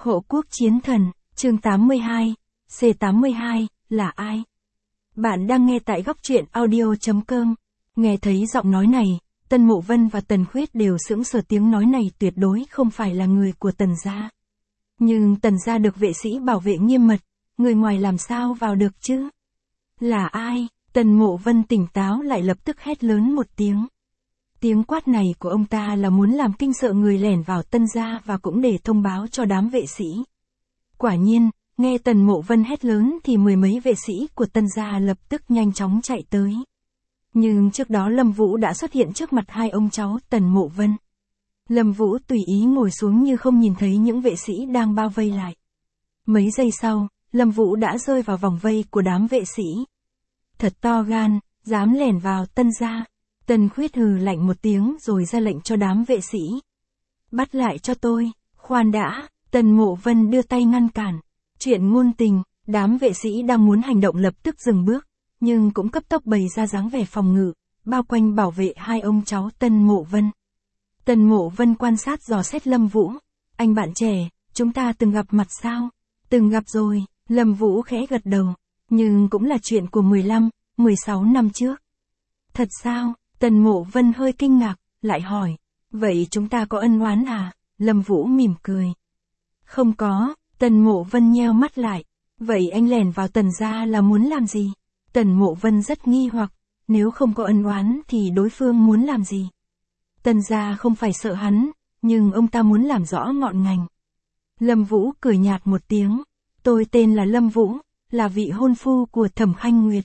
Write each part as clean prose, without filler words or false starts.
Hộ quốc chiến thần, chương 82, C82, là ai? Bạn đang nghe tại góc truyện audio.com. Nghe thấy giọng nói này, Tân Mộ Vân và Tần Khuyết đều sững sờ, tiếng nói này tuyệt đối không phải là người của Tần gia. Nhưng Tần gia được vệ sĩ bảo vệ nghiêm mật, người ngoài làm sao vào được chứ? Là ai? Tần Mộ Vân tỉnh táo lại lập tức hét lớn một tiếng. Tiếng quát này của ông ta là muốn làm kinh sợ người lẻn vào Tân gia và cũng để thông báo cho đám vệ sĩ. Quả nhiên, nghe Tần Mộ Vân hét lớn thì mười mấy vệ sĩ của Tân gia lập tức nhanh chóng chạy tới. Nhưng trước đó Lâm Vũ đã xuất hiện trước mặt hai ông cháu Tần Mộ Vân. Lâm Vũ tùy ý ngồi xuống như không nhìn thấy những vệ sĩ đang bao vây lại. Mấy giây sau, Lâm Vũ đã rơi vào vòng vây của đám vệ sĩ. Thật to gan, dám lẻn vào Tân gia. Tần Khuyết hừ lạnh một tiếng rồi ra lệnh cho đám vệ sĩ. Bắt lại cho tôi. Khoan đã, Tần Mộ Vân đưa tay ngăn cản. Chuyện ngôn tình, đám vệ sĩ đang muốn hành động lập tức dừng bước, nhưng cũng cấp tốc bày ra dáng vẻ phòng ngự, bao quanh bảo vệ hai ông cháu Tần Mộ Vân. Tần Mộ Vân quan sát dò xét Lâm Vũ. Anh bạn trẻ, chúng ta từng gặp mặt sao? Từng gặp rồi, Lâm Vũ khẽ gật đầu. Nhưng cũng là chuyện của 15, 16 năm trước. Thật sao? Tần Mộ Vân hơi kinh ngạc, lại hỏi. Vậy chúng ta có ân oán à? Lâm Vũ mỉm cười. Không có, Tần Mộ Vân nheo mắt lại. Vậy anh lẻn vào Tần gia là muốn làm gì? Tần Mộ Vân rất nghi hoặc. Nếu không có ân oán thì đối phương muốn làm gì? Tần gia không phải sợ hắn, nhưng ông ta muốn làm rõ ngọn ngành. Lâm Vũ cười nhạt một tiếng. Tôi tên là Lâm Vũ, là vị hôn phu của Thẩm Khanh Nguyệt.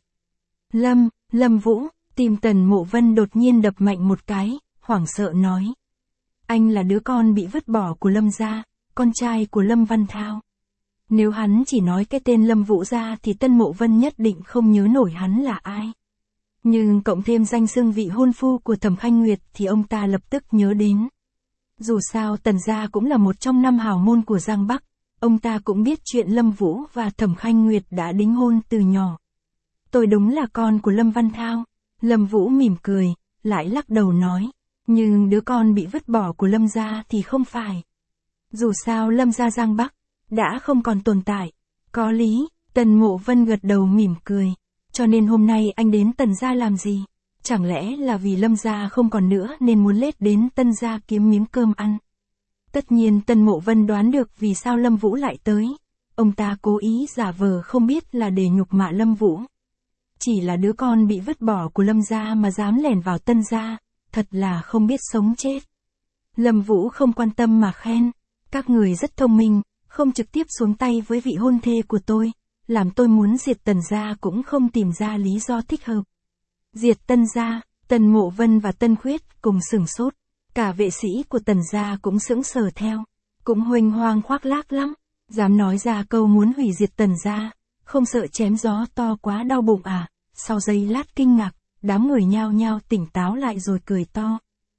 Lâm Vũ, tim Tần Mộ Vân đột nhiên đập mạnh một cái, hoảng sợ nói. Anh là đứa con bị vứt bỏ của Lâm gia, con trai của Lâm Văn Thao. Nếu hắn chỉ nói cái tên Lâm Vũ ra thì Tân Mộ Vân nhất định không nhớ nổi hắn là ai. Nhưng cộng thêm danh xưng vị hôn phu của Thẩm Khanh Nguyệt thì ông ta lập tức nhớ đến. Dù sao Tần gia cũng là một trong 5 hào môn của Giang Bắc, ông ta cũng biết chuyện Lâm Vũ và Thẩm Khanh Nguyệt đã đính hôn từ nhỏ. Tôi đúng là con của Lâm Văn Thao. Lâm Vũ mỉm cười, lại lắc đầu nói. Nhưng đứa con bị vứt bỏ của Lâm gia thì không phải. Dù sao Lâm gia Giang Bắc đã không còn tồn tại. Có lý, Tần Mộ Vân gật đầu mỉm cười. Cho nên hôm nay anh đến Tần gia làm gì? Chẳng lẽ là vì Lâm gia không còn nữa nên muốn lết đến Tân gia kiếm miếng cơm ăn? Tất nhiên Tần Mộ Vân đoán được vì sao Lâm Vũ lại tới. Ông ta cố ý giả vờ không biết là để nhục mạ Lâm Vũ. Chỉ là đứa con bị vứt bỏ của Lâm gia mà dám lẻn vào Tân gia, thật là không biết sống chết. Lâm Vũ không quan tâm mà khen. Các người rất thông minh, không trực tiếp xuống tay với vị hôn thê của tôi. Làm tôi muốn diệt Tần gia cũng không tìm ra lý do thích hợp. Diệt Tân gia, Tần Mộ Vân và Tân Khuyết cùng sửng sốt. Cả vệ sĩ của Tần gia cũng sững sờ theo. Cũng huênh hoang khoác lác lắm. Dám nói ra câu muốn hủy diệt Tần gia. Không sợ chém gió to quá đau bụng à? Sau giây lát kinh ngạc, đám người nhao nhao tỉnh táo lại rồi cười to.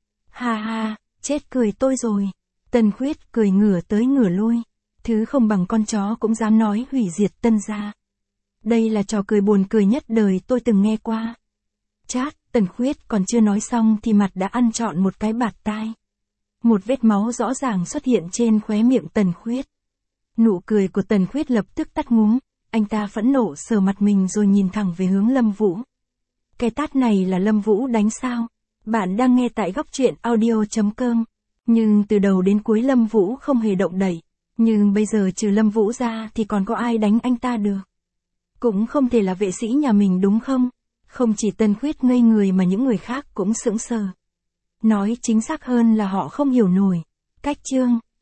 Ha ha, chết cười tôi rồi. Tần Khuyết cười ngửa tới ngửa lui. Thứ không bằng con chó cũng dám nói hủy diệt Tân gia. Đây là trò cười buồn cười nhất đời tôi từng nghe qua. Chát, Tần Khuyết còn chưa nói xong thì mặt đã ăn trọn một cái bạt tai. Một vết máu rõ ràng xuất hiện trên khóe miệng Tần Khuyết. Nụ cười của Tần Khuyết lập tức tắt ngúm. Anh ta phẫn nộ sờ mặt mình rồi nhìn thẳng về hướng Lâm Vũ. Cái tát này là Lâm Vũ đánh sao? Bạn đang nghe tại góc truyện audio.com. Nhưng từ đầu đến cuối Lâm Vũ không hề động đậy. Nhưng bây giờ trừ Lâm Vũ ra thì còn có ai đánh anh ta được? Cũng không thể là vệ sĩ nhà mình đúng không? Không chỉ Tần Khuyết ngây người mà những người khác cũng sững sờ. Nói chính xác hơn là họ không hiểu nổi. Cách chương